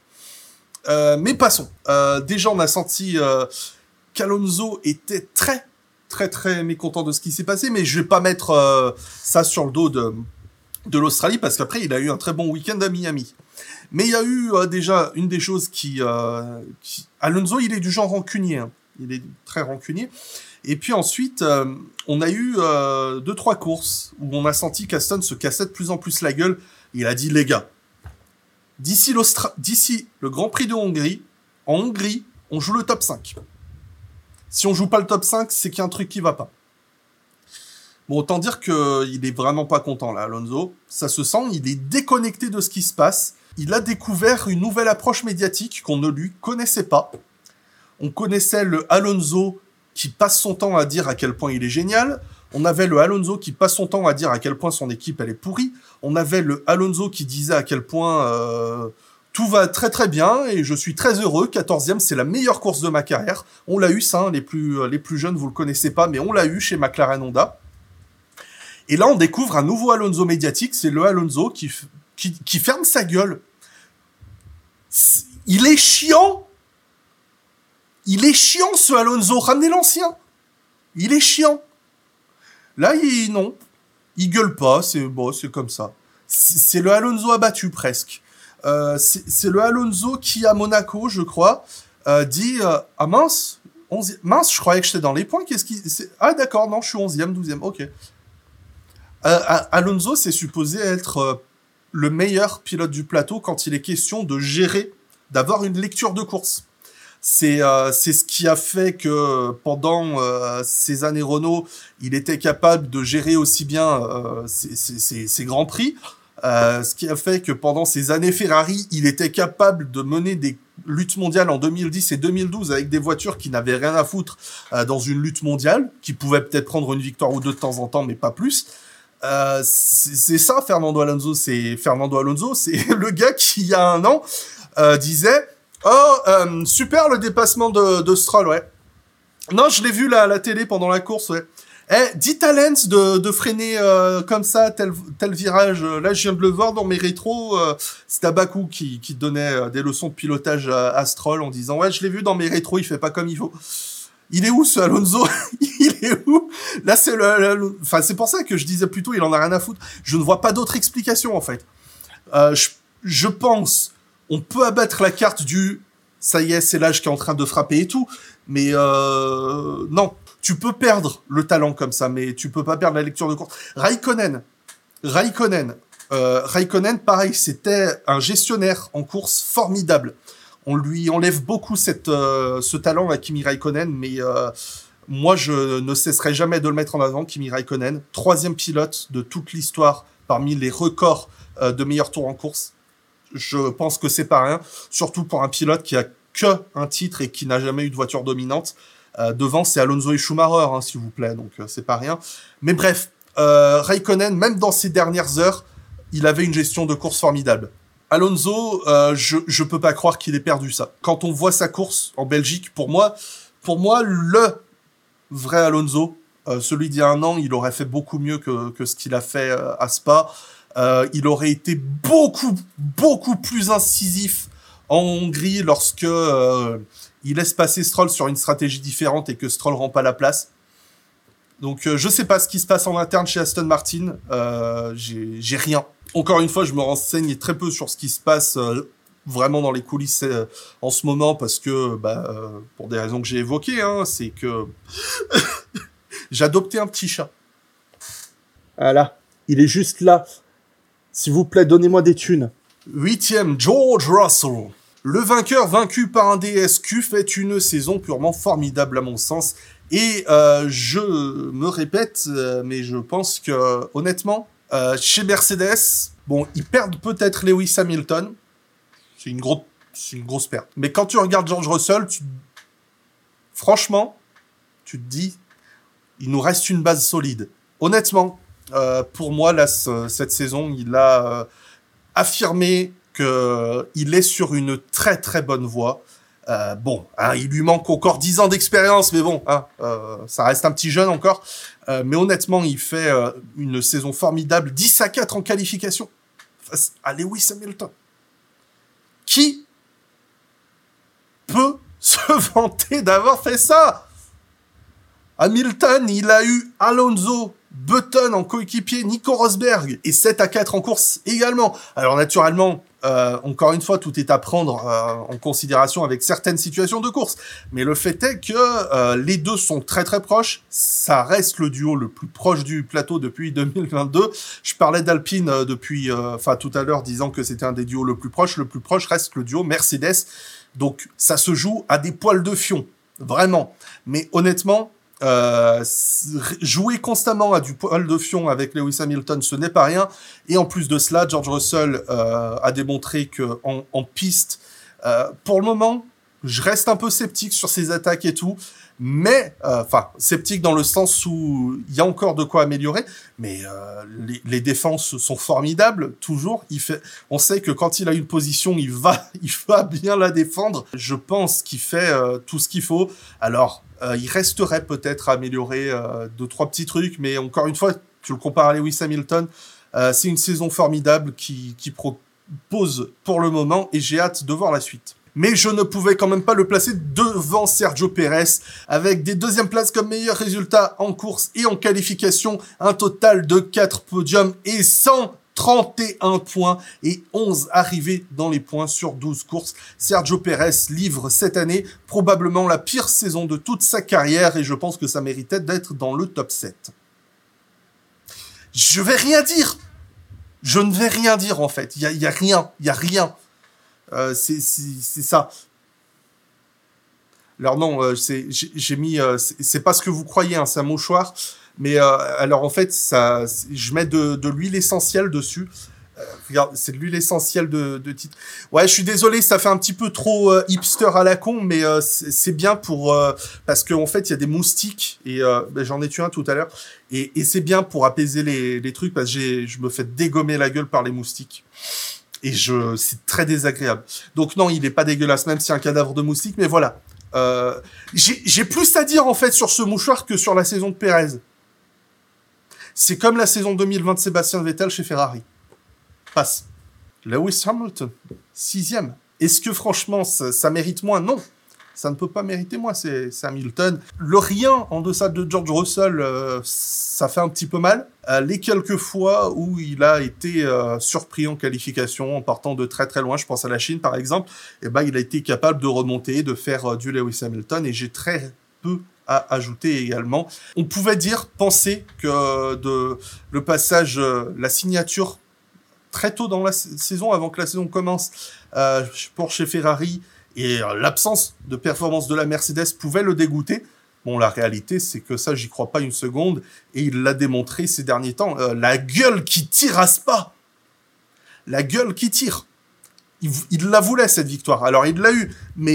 Mais passons. Déjà, on a senti qu'Alonso était très, très, très mécontent de ce qui s'est passé, mais je vais pas mettre ça sur le dos de l'Australie parce qu'après, il a eu un très bon week-end à Miami. Mais il y a eu déjà une des choses qui... Alonso, il est du genre rancunier. Hein. Il est très rancunier. Et puis ensuite, on a eu 2-3 courses où on a senti qu'Aston se cassait de plus en plus la gueule. Il a dit, les gars, d'ici le Grand Prix de Hongrie, en Hongrie, on joue le top 5. Si on joue pas le top 5, c'est qu'il y a un truc qui va pas. Bon, autant dire qu'il est vraiment pas content, là, Alonso. Ça se sent, il est déconnecté de ce qui se passe. Il a découvert une nouvelle approche médiatique qu'on ne lui connaissait pas. On connaissait le Alonso qui passe son temps à dire à quel point il est génial. On avait le Alonso qui passe son temps à dire à quel point son équipe, elle est pourrie. On avait le Alonso qui disait à quel point tout va très très bien et je suis très heureux. 14e, c'est la meilleure course de ma carrière. On l'a eu, ça, hein, les plus jeunes, vous le connaissez pas, mais on l'a eu chez McLaren Honda. Et là, on découvre un nouveau Alonso médiatique. C'est le Alonso qui ferme sa gueule. Il est chiant. Il est chiant, ce Alonso. Ramenez l'ancien. Il est chiant. Là, non. Il gueule pas. C'est comme ça. C'est le Alonso abattu, presque. C'est le Alonso qui, à Monaco, je crois, dit ah mince, mince, je croyais que j'étais dans les points. Ah d'accord, non, je suis 11e, 12e. Ok. Alonso, c'est supposé être le meilleur pilote du plateau quand il est question de gérer, d'avoir une lecture de course. C'est ce qui a fait que pendant ces années Renault, il était capable de gérer aussi bien ses grands prix. Ce qui a fait que pendant ces années Ferrari, il était capable de mener des luttes mondiales en 2010 et 2012 avec des voitures qui n'avaient rien à foutre dans une lutte mondiale, qui pouvaient peut-être prendre une victoire ou deux de temps en temps, mais pas plus. C'est ça, Fernando Alonso, c'est le gars qui, il y a un an, disait « Oh, super le dépassement de Stroll, ouais. Non, je l'ai vu à la télé pendant la course, ouais. Dites à Lens de freiner comme ça, tel virage. Là, je viens de le voir dans mes rétros. C'est Bakou qui donnait des leçons de pilotage à Stroll en disant « Ouais, je l'ai vu dans mes rétros, il fait pas comme il faut. » Il est où, ce Alonso? Il est où? Là, c'est enfin, c'est pour ça que je disais plutôt, il en a rien à foutre. Je ne vois pas d'autre explication, en fait. Je pense, on peut abattre la carte du « ça y est, c'est l'âge qui est en train de frapper et tout », mais non. Tu peux perdre le talent comme ça, mais tu peux pas perdre la lecture de course. Raikkonen, pareil, c'était un gestionnaire en course formidable. On lui enlève beaucoup ce talent à Kimi Raikkonen, mais moi, je ne cesserai jamais de le mettre en avant, Kimi Raikkonen. 3e pilote de toute l'histoire parmi les records de meilleurs tours en course. Je pense que c'est pas rien, surtout pour un pilote qui a que un titre et qui n'a jamais eu de voiture dominante. Devant, c'est Alonso et Schumacher, hein, s'il vous plaît, donc c'est pas rien. Mais bref, Raikkonen, même dans ses dernières heures, il avait une gestion de course formidable. Alonso, je peux pas croire qu'il ait perdu ça. Quand on voit sa course en Belgique, pour moi, le vrai Alonso, celui d'il y a un an, il aurait fait beaucoup mieux que ce qu'il a fait à Spa. Il aurait été beaucoup, beaucoup plus incisif en Hongrie lorsque il laisse passer Stroll sur une stratégie différente et que Stroll rend pas la place. Donc je sais pas ce qui se passe en interne chez Aston Martin, j'ai rien. Encore une fois, je me renseigne très peu sur ce qui se passe vraiment dans les coulisses en ce moment parce que pour des raisons que j'ai évoquées, hein, c'est que j'ai adopté un petit chat. Voilà. Il est juste là. S'il vous plaît, donnez-moi des thunes. 8e, George Russell. Le vainqueur, vaincu par un DSQ, fait une saison purement formidable à mon sens. Et je me répète, mais je pense que, honnêtement, chez Mercedes, bon, ils perdent peut-être Lewis Hamilton. C'est une grosse perte. Mais quand tu regardes George Russell, franchement, tu te dis, il nous reste une base solide. Honnêtement, pour moi, là, cette saison, il a affirmé qu'il est sur une très très bonne voie. Bon, hein, il lui manque encore 10 ans d'expérience, mais bon, hein, ça reste un petit jeune encore. Mais honnêtement, il fait une saison formidable, 10-4 en qualification face à Lewis Hamilton. Qui peut se vanter d'avoir fait ça? Hamilton, il a eu Alonso, Button en coéquipier, Nico Rosberg, et 7-4 en course également. Alors naturellement, encore une fois, tout est à prendre en considération avec certaines situations de course. Mais le fait est que les deux sont très très proches. Ça reste le duo le plus proche du plateau depuis 2022. Je parlais d'Alpine depuis, tout à l'heure, disant que c'était un des duos le plus proche. Le plus proche reste le duo Mercedes. Donc ça se joue à des poils de fion, vraiment. Mais honnêtement, jouer constamment à du poil de fion avec Lewis Hamilton, ce n'est pas rien. Et en plus de cela, George Russell a démontré que en piste, pour le moment, je reste un peu sceptique sur ses attaques et tout. Mais, sceptique dans le sens où il y a encore de quoi améliorer. Mais les défenses sont formidables, toujours. On sait que quand il a une position, il va bien la défendre. Je pense qu'il fait tout ce qu'il faut. Alors, il resterait peut-être à améliorer 2-3 petits trucs, mais encore une fois, tu le compares à Lewis Hamilton, c'est une saison formidable qui propose pour le moment, et j'ai hâte de voir la suite. Mais je ne pouvais quand même pas le placer devant Sergio Pérez, avec des deuxièmes places comme meilleurs résultats en course et en qualification, un total de 4 podiums et 131 points et 11 arrivées dans les points sur 12 courses. Sergio Pérez livre cette année probablement la pire saison de toute sa carrière et je pense que ça méritait d'être dans le top 7. Je vais rien dire. Je ne vais rien dire en fait. Il y a rien. C'est ça. Alors non, j'ai mis, c'est pas ce que vous croyez, hein, c'est un mouchoir. Mais alors en fait, je mets de l'huile essentielle dessus. Regarde, c'est de l'huile essentielle de titre. Ouais, je suis désolé, ça fait un petit peu trop hipster à la con, mais c'est bien pour parce qu'en fait, il y a des moustiques et j'en ai tué un tout à l'heure et c'est bien pour apaiser les trucs parce que je me fais dégommer la gueule par les moustiques. Et c'est très désagréable. Donc non, il est pas dégueulasse, même si c'est un cadavre de moustique, mais voilà. J'ai plus à dire, en fait, sur ce mouchoir que sur la saison de Pérez. C'est comme la saison 2020 de Sébastien Vettel chez Ferrari. Passe. Lewis Hamilton, 6e. Est-ce que, franchement, ça mérite moins? Non. Ça ne peut pas mériter moins, c'est Hamilton. Le rien en deçà de George Russell, ça fait un petit peu mal. Les quelques fois où il a été surpris en qualification, en partant de très très loin, je pense à la Chine par exemple, il a été capable de remonter, de faire du Lewis Hamilton, et j'ai très peu à ajouter également. On pouvait penser que le passage, la signature, très tôt dans la saison, avant que la saison commence, pour chez Ferrari, et l'absence de performance de la Mercedes pouvait le dégoûter. Bon, la réalité, c'est que ça, j'y crois pas une seconde. Et il l'a démontré ces derniers temps. La gueule qui tire à Spa. La gueule qui tire. Il la voulait, cette victoire. Alors, il l'a eu. Mais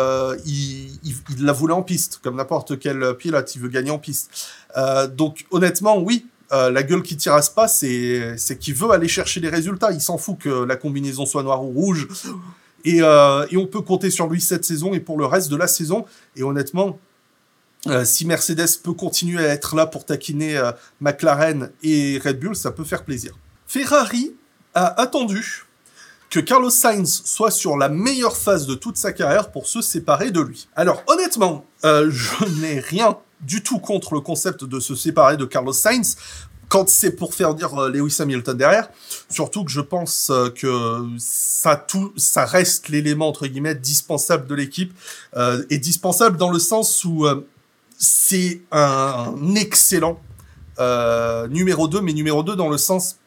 il la voulait en piste. Comme n'importe quel pilote, il veut gagner en piste. Donc, honnêtement, oui. La gueule qui tire à Spa, c'est qu'il veut aller chercher les résultats. Il s'en fout que la combinaison soit noire ou rouge. Et on peut compter sur lui cette saison et pour le reste de la saison. Et honnêtement, si Mercedes peut continuer à être là pour taquiner McLaren et Red Bull, ça peut faire plaisir. Ferrari a attendu que Carlos Sainz soit sur la meilleure phase de toute sa carrière pour se séparer de lui. Alors honnêtement, je n'ai rien du tout contre le concept de se séparer de Carlos Sainz, quand c'est pour faire dire Lewis Hamilton derrière, surtout que je pense que ça reste l'élément entre guillemets dispensable de l'équipe, et dispensable dans le sens où c'est un excellent numéro 2, mais numéro 2 dans le sens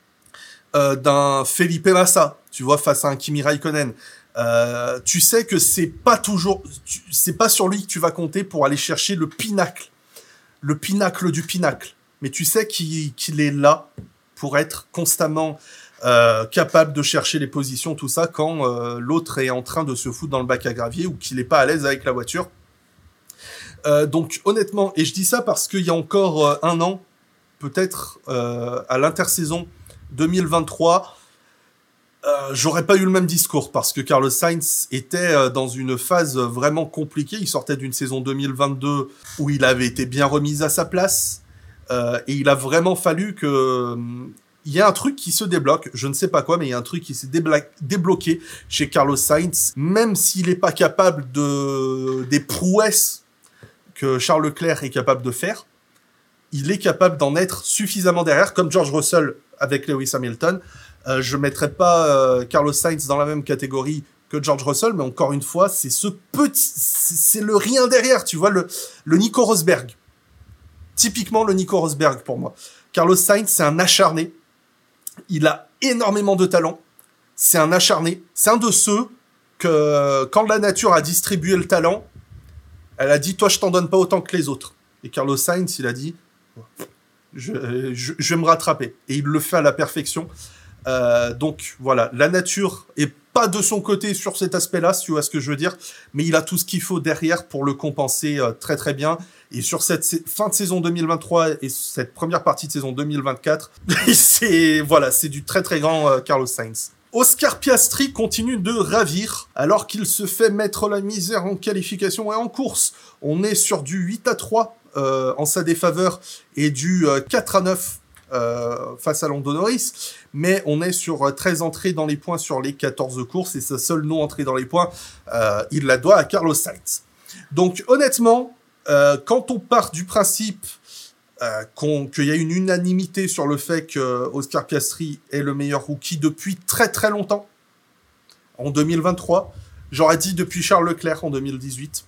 d'un Felipe Massa, tu vois, face à un Kimi Raikkonen. Tu sais que c'est pas sur lui que tu vas compter pour aller chercher le pinacle du pinacle. Mais tu sais qu'il est là pour être constamment capable de chercher les positions, tout ça, quand l'autre est en train de se foutre dans le bac à gravier ou qu'il est pas à l'aise avec la voiture. Donc honnêtement, et je dis ça parce qu'il y a encore un an, peut-être à l'intersaison 2023, j'aurais pas eu le même discours parce que Carlos Sainz était dans une phase vraiment compliquée. Il sortait d'une saison 2022 où il avait été bien remis à sa place et il a vraiment fallu que il y a un truc qui se débloque. Je ne sais pas quoi, mais il y a un truc qui s'est débloqué chez Carlos Sainz, même s'il n'est pas capable des prouesses que Charles Leclerc est capable de faire. Il est capable d'en être suffisamment derrière, comme George Russell avec Lewis Hamilton. Je ne mettrais pas Carlos Sainz dans la même catégorie que George Russell, mais encore une fois, c'est le rien derrière, tu vois, le Nico Rosberg. Typiquement le Nico Rosberg pour moi. Carlos Sainz, c'est un acharné. Il a énormément de talent. C'est un acharné. C'est un de ceux que, quand la nature a distribué le talent, elle a dit, toi, je t'en donne pas autant que les autres. Et Carlos Sainz, il a dit, je vais me rattraper. Et il le fait à la perfection. Donc voilà, la nature est pas de son côté sur cet aspect-là, si tu vois ce que je veux dire, mais il a tout ce qu'il faut derrière pour le compenser très très bien. Et sur cette fin de saison 2023 et cette première partie de saison 2024, c'est du très très grand Carlos Sainz. Oscar Piastri continue de ravir alors qu'il se fait mettre la misère en qualification et en course. On est sur du 8-3 en sa défaveur et du 4-9 face à Lando Norris, mais on est sur 13 entrées dans les points sur les 14 courses et sa seule non-entrée dans les points, il la doit à Carlos Sainz. Donc honnêtement, quand on part du principe qu'il y a une unanimité sur le fait que Oscar Piastri est le meilleur rookie depuis très très longtemps, en 2023, j'aurais dit depuis Charles Leclerc en 2018,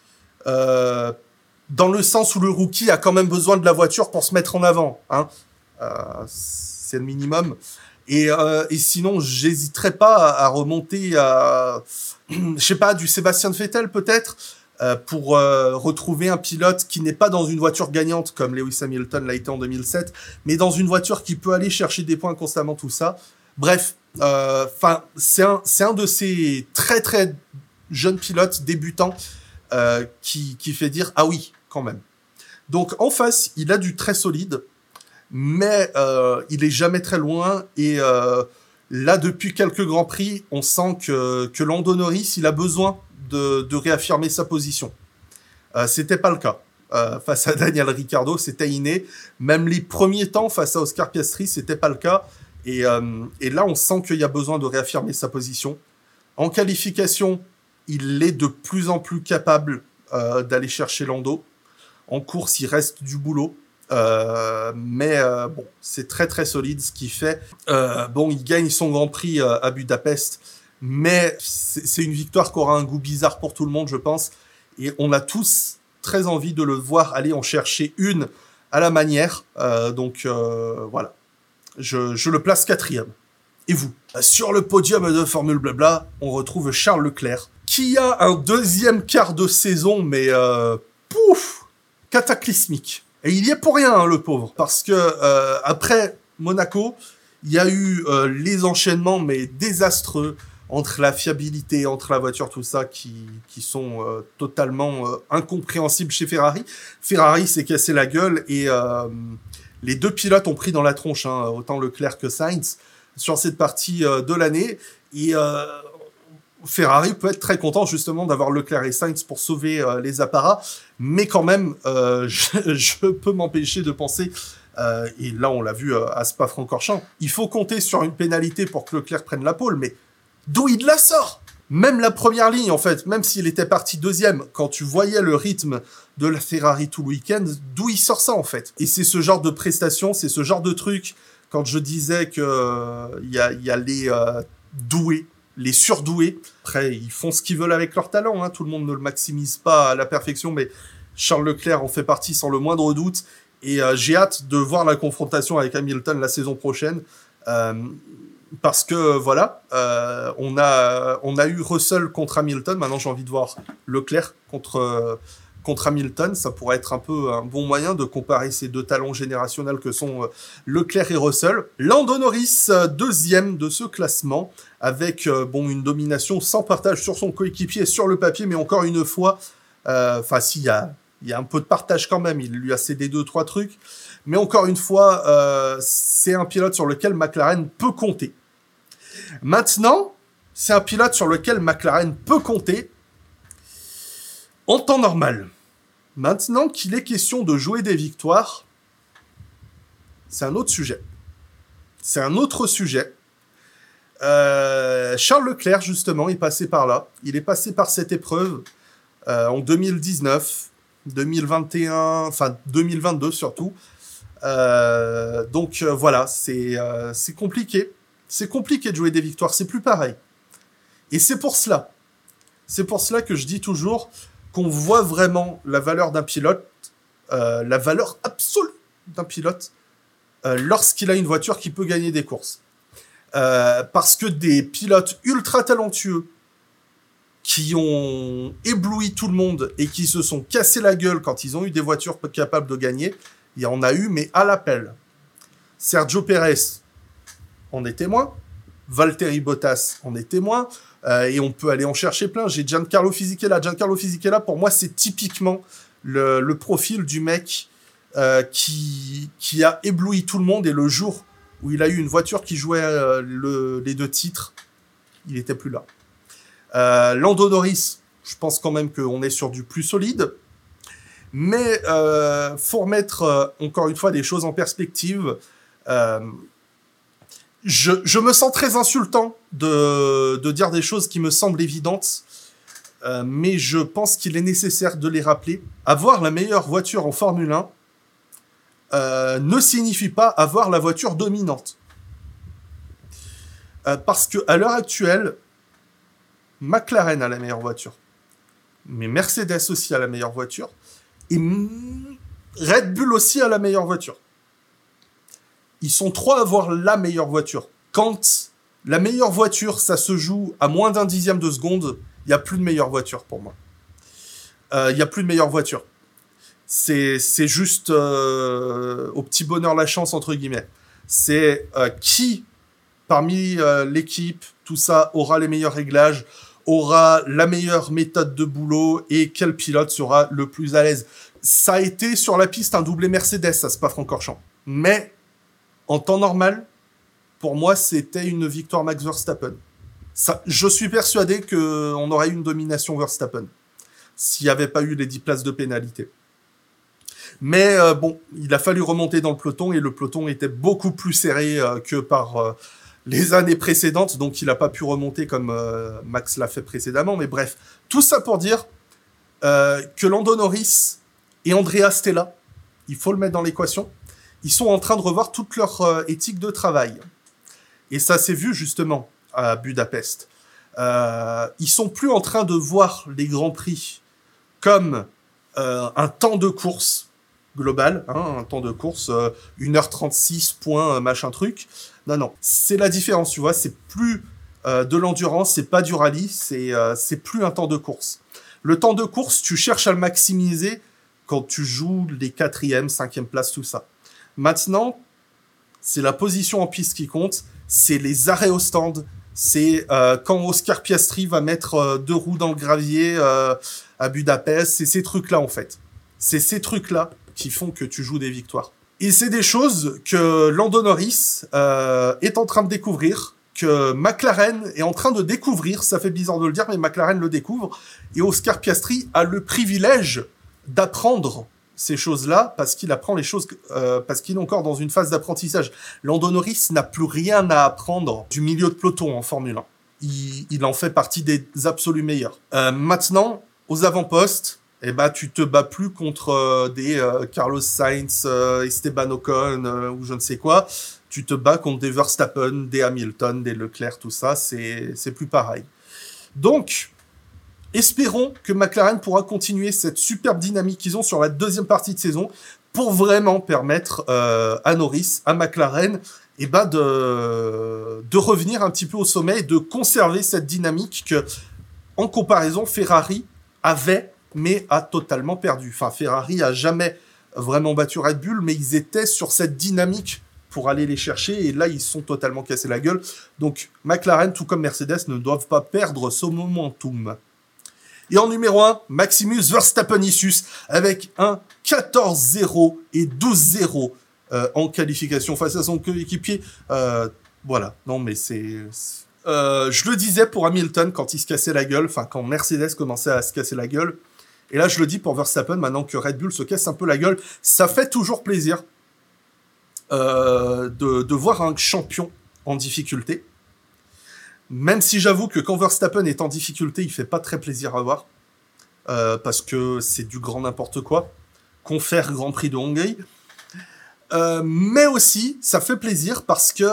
dans le sens où le rookie a quand même besoin de la voiture pour se mettre en avant, hein. C'est le minimum. Et sinon, j'hésiterais pas à remonter à, je sais pas, du Sébastien Vettel peut-être, pour retrouver un pilote qui n'est pas dans une voiture gagnante comme Lewis Hamilton l'a été en 2007, mais dans une voiture qui peut aller chercher des points constamment, tout ça. Bref, c'est un de ces très très jeunes pilotes débutants qui fait dire ah oui quand même. Donc en face, il a du très solide. Mais il est jamais très loin et là depuis quelques grands prix on sent que Lando Norris il a besoin de réaffirmer sa position. C'était pas le cas face à Daniel Ricciardo, c'était inné. Même les premiers temps face à Oscar Piastri c'était pas le cas et là on sent qu'il y a besoin de réaffirmer sa position. En qualification il est de plus en plus capable d'aller chercher Lando. En course il reste du boulot. Mais bon, c'est très très solide ce qu'il fait. Bon, il gagne son Grand Prix à Budapest, mais c'est une victoire qui aura un goût bizarre pour tout le monde, je pense. Et on a tous très envie de le voir aller en chercher une à la manière. Donc voilà, je le place 4e. Et vous? Sur le podium de Formule Blabla, on retrouve Charles Leclerc, qui a un deuxième quart de saison, mais cataclysmique. Et il y est pour rien, hein, le pauvre, parce que après Monaco, il y a eu les enchaînements, mais désastreux, entre la fiabilité, entre la voiture, tout ça, qui sont totalement incompréhensibles chez Ferrari. Ferrari s'est cassé la gueule et les deux pilotes ont pris dans la tronche, hein, autant Leclerc que Sainz, sur cette partie de l'année. Et Ferrari peut être très content justement d'avoir Leclerc et Sainz pour sauver les apparats, mais quand même, je peux m'empêcher de penser, et là on l'a vu à Spa-Francorchamps, il faut compter sur une pénalité pour que Leclerc prenne la pole, mais d'où il la sort? Même la première ligne, en fait, même s'il était parti deuxième, quand tu voyais le rythme de la Ferrari tout le week-end, d'où il sort ça, en fait? Et c'est ce genre de prestation, c'est ce genre de truc, quand je disais que il y a les doués, les surdoués. Après, ils font ce qu'ils veulent avec leur talent, hein. Tout le monde ne le maximise pas à la perfection, mais Charles Leclerc en fait partie sans le moindre doute. Et j'ai hâte de voir la confrontation avec Hamilton la saison prochaine. Parce que voilà, on a eu Russell contre Hamilton. Maintenant, j'ai envie de voir Leclerc contre Hamilton. Ça pourrait être un peu un bon moyen de comparer ces deux talents générationnels que sont Leclerc et Russell. Lando Norris, deuxième de ce classement, avec une domination sans partage sur son coéquipier sur le papier, mais encore une fois, s'il y a un peu de partage quand même. Il lui a cédé 2-3 trucs. Mais encore une fois, c'est un pilote sur lequel McLaren peut compter. Maintenant, c'est un pilote sur lequel McLaren peut compter en temps normal. Maintenant qu'il est question de jouer des victoires, c'est un autre sujet. C'est un autre sujet. Charles Leclerc, justement, est passé par là. Il est passé par cette épreuve en 2019, 2021, 2022 surtout. Voilà, c'est compliqué. C'est compliqué de jouer des victoires, c'est plus pareil. Et c'est pour cela que je dis toujours qu'on voit vraiment la valeur d'un pilote, la valeur absolue d'un pilote, lorsqu'il a une voiture qui peut gagner des courses. Parce que des pilotes ultra talentueux qui ont ébloui tout le monde et qui se sont cassés la gueule quand ils ont eu des voitures capables de gagner, il y en a eu, mais à l'appel. Sergio Pérez en est témoin, Valtteri Bottas en est témoin, et on peut aller en chercher plein. J'ai Giancarlo Fisichella. Giancarlo Fisichella, pour moi, c'est typiquement le profil du mec qui a ébloui tout le monde, et le jour où il a eu une voiture qui jouait les deux titres, il n'était plus là. Lando Norris, je pense quand même qu'on est sur du plus solide. Mais faut remettre encore une fois des choses en perspective. Je me sens très insultant de dire des choses qui me semblent évidentes, mais je pense qu'il est nécessaire de les rappeler. Avoir la meilleure voiture en Formule 1 ne signifie pas avoir la voiture dominante. Parce qu'à l'heure actuelle, McLaren a la meilleure voiture, mais Mercedes aussi a la meilleure voiture, et Red Bull aussi a la meilleure voiture. Ils sont trois à avoir la meilleure voiture. Quand la meilleure voiture, ça se joue à moins d'un dixième de seconde, il n'y a plus de meilleure voiture pour moi. Il n'y a plus de meilleure voiture. C'est juste au petit bonheur la chance, entre guillemets. C'est qui, parmi l'équipe, tout ça, aura les meilleurs réglages, aura la meilleure méthode de boulot, et quel pilote sera le plus à l'aise. Ça a été sur la piste un doublé Mercedes à Spa-Francorchamps. Mais en temps normal, pour moi, c'était une victoire Max Verstappen. Je suis persuadé qu'on aurait eu une domination Verstappen s'il n'y avait pas eu les 10 places de pénalité. Mais il a fallu remonter dans le peloton, et le peloton était beaucoup plus serré que par les années précédentes, donc il n'a pas pu remonter comme Max l'a fait précédemment. Mais bref, tout ça pour dire que Lando Norris et Andrea Stella, il faut le mettre dans l'équation, ils sont en train de revoir toute leur éthique de travail. Et ça s'est vu justement à Budapest. Ils sont plus en train de voir les Grands Prix comme un temps de course global, un temps de course, 1h36, point, machin truc. Non, c'est la différence, tu vois, c'est plus de l'endurance, c'est pas du rallye, c'est plus un temps de course. Le temps de course, tu cherches à le maximiser quand tu joues les 4e, 5e places, tout ça. Maintenant, c'est la position en piste qui compte, c'est les arrêts au stand, c'est quand Oscar Piastri va mettre 2 roues dans le gravier à Budapest, c'est ces trucs-là en fait. C'est ces trucs-là qui font que tu joues des victoires. Et c'est des choses que Lando Norris est en train de découvrir, que McLaren est en train de découvrir, ça fait bizarre de le dire, mais McLaren le découvre, et Oscar Piastri a le privilège d'apprendre ces choses-là, parce qu'il apprend les choses, parce qu'il est encore dans une phase d'apprentissage. Lando Norris n'a plus rien à apprendre du milieu de peloton en Formule 1. Il en fait partie des absolus meilleurs. Maintenant, aux avant-postes, tu te bats plus contre des Carlos Sainz, Esteban Ocon ou je ne sais quoi. Tu te bats contre des Verstappen, des Hamilton, des Leclerc, tout ça, c'est plus pareil. Donc, espérons que McLaren pourra continuer cette superbe dynamique qu'ils ont sur la deuxième partie de saison pour vraiment permettre à Norris, à McLaren, de revenir un petit peu au sommet et de conserver cette dynamique que, en comparaison, Ferrari avait, mais a totalement perdu. Enfin, Ferrari a jamais vraiment battu Red Bull, mais ils étaient sur cette dynamique pour aller les chercher, et là, ils se sont totalement cassés la gueule. Donc, McLaren, tout comme Mercedes, ne doivent pas perdre ce momentum. Et en numéro 1, Maximus Verstappen-Issus, avec un 14-0 et 12-0 en qualification face à son coéquipier. Voilà, non mais c'est... je le disais pour Hamilton quand il se cassait la gueule, enfin quand Mercedes commençait à se casser la gueule, et là je le dis pour Verstappen, maintenant que Red Bull se casse un peu la gueule, ça fait toujours plaisir de voir un champion en difficulté. Même si j'avoue que quand Verstappen est en difficulté, il fait pas très plaisir à voir, parce que c'est du grand n'importe quoi. Confère Grand Prix de Hongrie. Mais aussi, ça fait plaisir parce que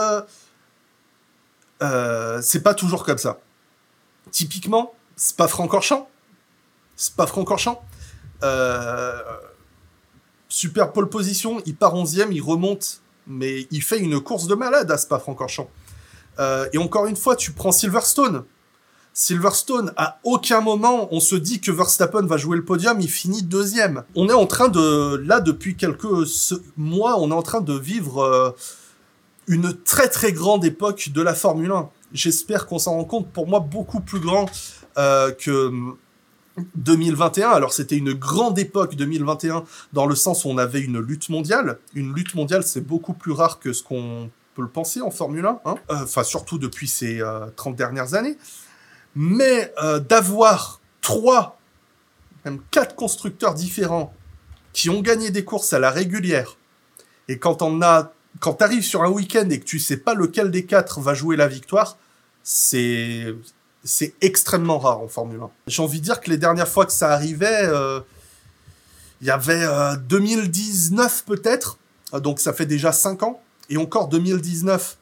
c'est pas toujours comme ça. Typiquement, Spa-Francorchamps. Super pole position, il part 11e, il remonte, mais il fait une course de malade à Spa-Francorchamps. Et encore une fois, tu prends Silverstone. Silverstone, à aucun moment, on se dit que Verstappen va jouer le podium, il finit 2e. On est en train de, là, depuis quelques mois, on est en train de vivre une très très grande époque de la Formule 1. J'espère qu'on s'en rend compte, pour moi, beaucoup plus grand que 2021. Alors, c'était une grande époque, 2021, dans le sens où on avait une lutte mondiale. Une lutte mondiale, c'est beaucoup plus rare que ce qu'on peut le penser en Formule 1, hein. Enfin, surtout depuis ces 30 dernières années. Mais d'avoir 3, même 4 constructeurs différents qui ont gagné des courses à la régulière, et quand t'arrives sur un week-end et que tu sais pas lequel des 4 va jouer la victoire, c'est extrêmement rare en Formule 1. J'ai envie de dire que les dernières fois que ça arrivait, il y avait 2019 peut-être, donc ça fait déjà 5 ans, et encore 2019,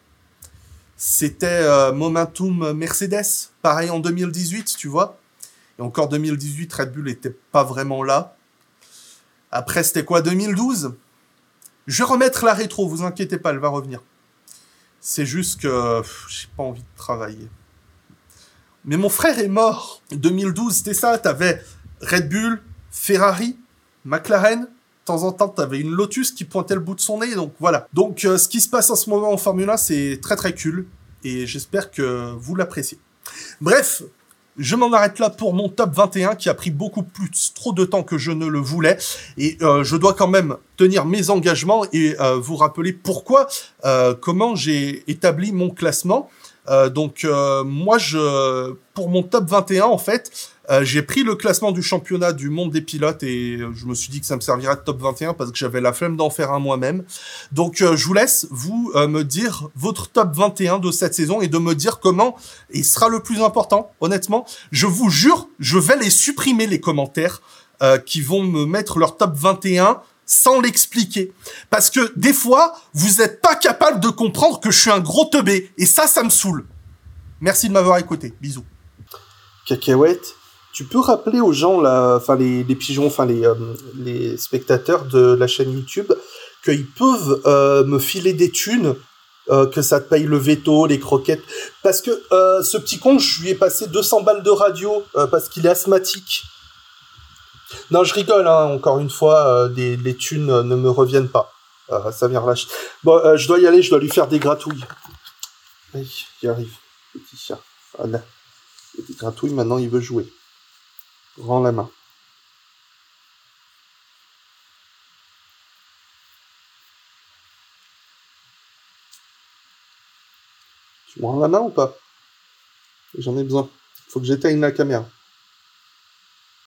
c'était Momentum Mercedes, pareil en 2018, tu vois. Et encore 2018, Red Bull était pas vraiment là. Après, c'était quoi, 2012 ? Je vais remettre la rétro, vous inquiétez pas, elle va revenir. C'est juste que j'ai pas envie de travailler. Mais mon frère est mort. 2012, c'était ça, t'avais Red Bull, Ferrari, McLaren. De temps en temps, t'avais une Lotus qui pointait le bout de son nez, donc voilà. Donc, ce qui se passe en ce moment en Formule 1, c'est très très cool, et j'espère que vous l'appréciez. Bref, je m'en arrête là pour mon top 21, qui a pris trop de temps que je ne le voulais, et je dois quand même tenir mes engagements et vous rappeler comment j'ai établi mon classement. Moi, pour mon top 21, en fait, j'ai pris le classement du championnat du monde des pilotes et je me suis dit que ça me servirait de top 21 parce que j'avais la flemme d'en faire un moi-même. Donc, je vous laisse me dire votre top 21 de cette saison et de me dire comment il sera le plus important. Honnêtement, je vous jure, je vais les supprimer, les commentaires qui vont me mettre leur top 21 sans l'expliquer. Parce que des fois, vous n'êtes pas capable de comprendre que je suis un gros teubé. Et ça me saoule. Merci de m'avoir écouté. Bisous. Cacahuète, tu peux rappeler aux gens, les pigeons, les spectateurs de la chaîne YouTube, qu'ils peuvent me filer des thunes, que ça te paye le veto, les croquettes. Parce que ce petit con, je lui ai passé 200 balles de radio parce qu'il est asthmatique. Non, je rigole, hein, encore une fois, les thunes ne me reviennent pas. Ça vient relâcher. Bon, je dois y aller, je dois lui faire des gratouilles. Oui, il arrive, petit chat. Voilà. Il y a des gratouilles, maintenant il veut jouer. Rends la main. Tu me rends la main ou pas ? J'en ai besoin. Faut que j'éteigne la caméra.